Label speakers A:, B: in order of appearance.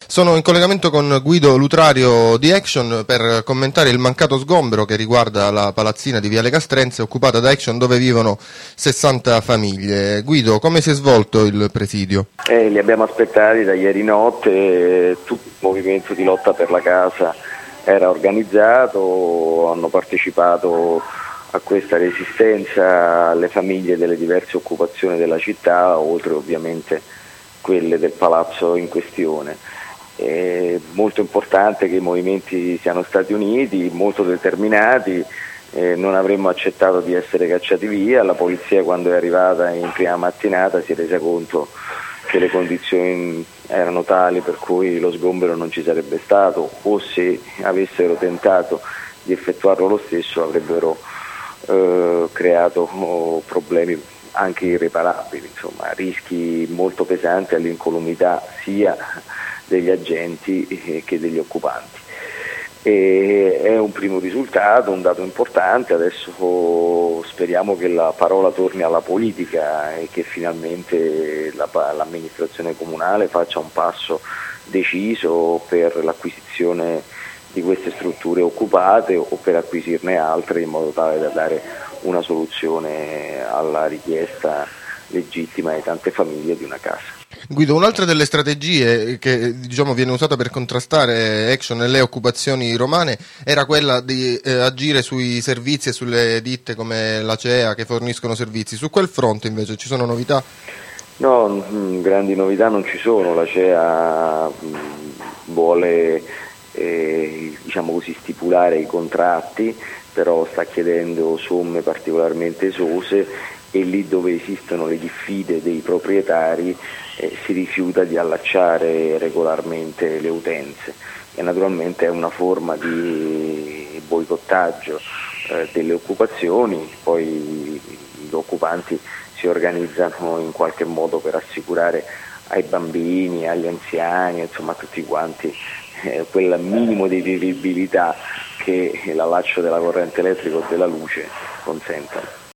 A: Sono in collegamento con Guido Lutrario di Action per commentare il mancato sgombero che riguarda la palazzina di Viale Castrense occupata da Action, dove vivono 60 famiglie. Guido, come si è svolto il presidio?
B: Li abbiamo aspettati da ieri notte, tutto il movimento di lotta per la casa era organizzato, hanno partecipato a questa resistenza le famiglie delle diverse occupazioni della città, oltre ovviamente quelle del palazzo in questione. È molto importante che i movimenti siano stati uniti, molto determinati, non avremmo accettato di essere cacciati via. La polizia, quando è arrivata in prima mattinata, si è resa conto che le condizioni erano tali per cui lo sgombero non ci sarebbe stato, o se avessero tentato di effettuarlo lo stesso avrebbero creato problemi anche irreparabili, insomma, rischi molto pesanti all'incolumità sia degli agenti che degli occupanti. È un primo risultato, un dato importante. Adesso speriamo che la parola torni alla politica e che finalmente l'amministrazione comunale faccia un passo deciso per l'acquisizione di queste strutture occupate o per acquisirne altre, in modo tale da dare una soluzione alla richiesta legittima di tante famiglie di una casa.
A: Guido, un'altra delle strategie che viene usata per contrastare Action nelle occupazioni romane era quella di agire sui servizi e sulle ditte come l'Acea che forniscono servizi. Su quel fronte invece ci sono novità?
B: No, grandi novità non ci sono. L'Acea vuole stipulare i contratti, però sta chiedendo somme particolarmente esose e lì dove esistono le diffide dei proprietari si rifiuta di allacciare regolarmente le utenze, e naturalmente è una forma di boicottaggio delle occupazioni. Poi gli occupanti si organizzano in qualche modo per assicurare ai bambini, agli anziani, insomma a tutti quanti quel minimo di vivibilità che l'allaccio della corrente elettrica o della luce consentono.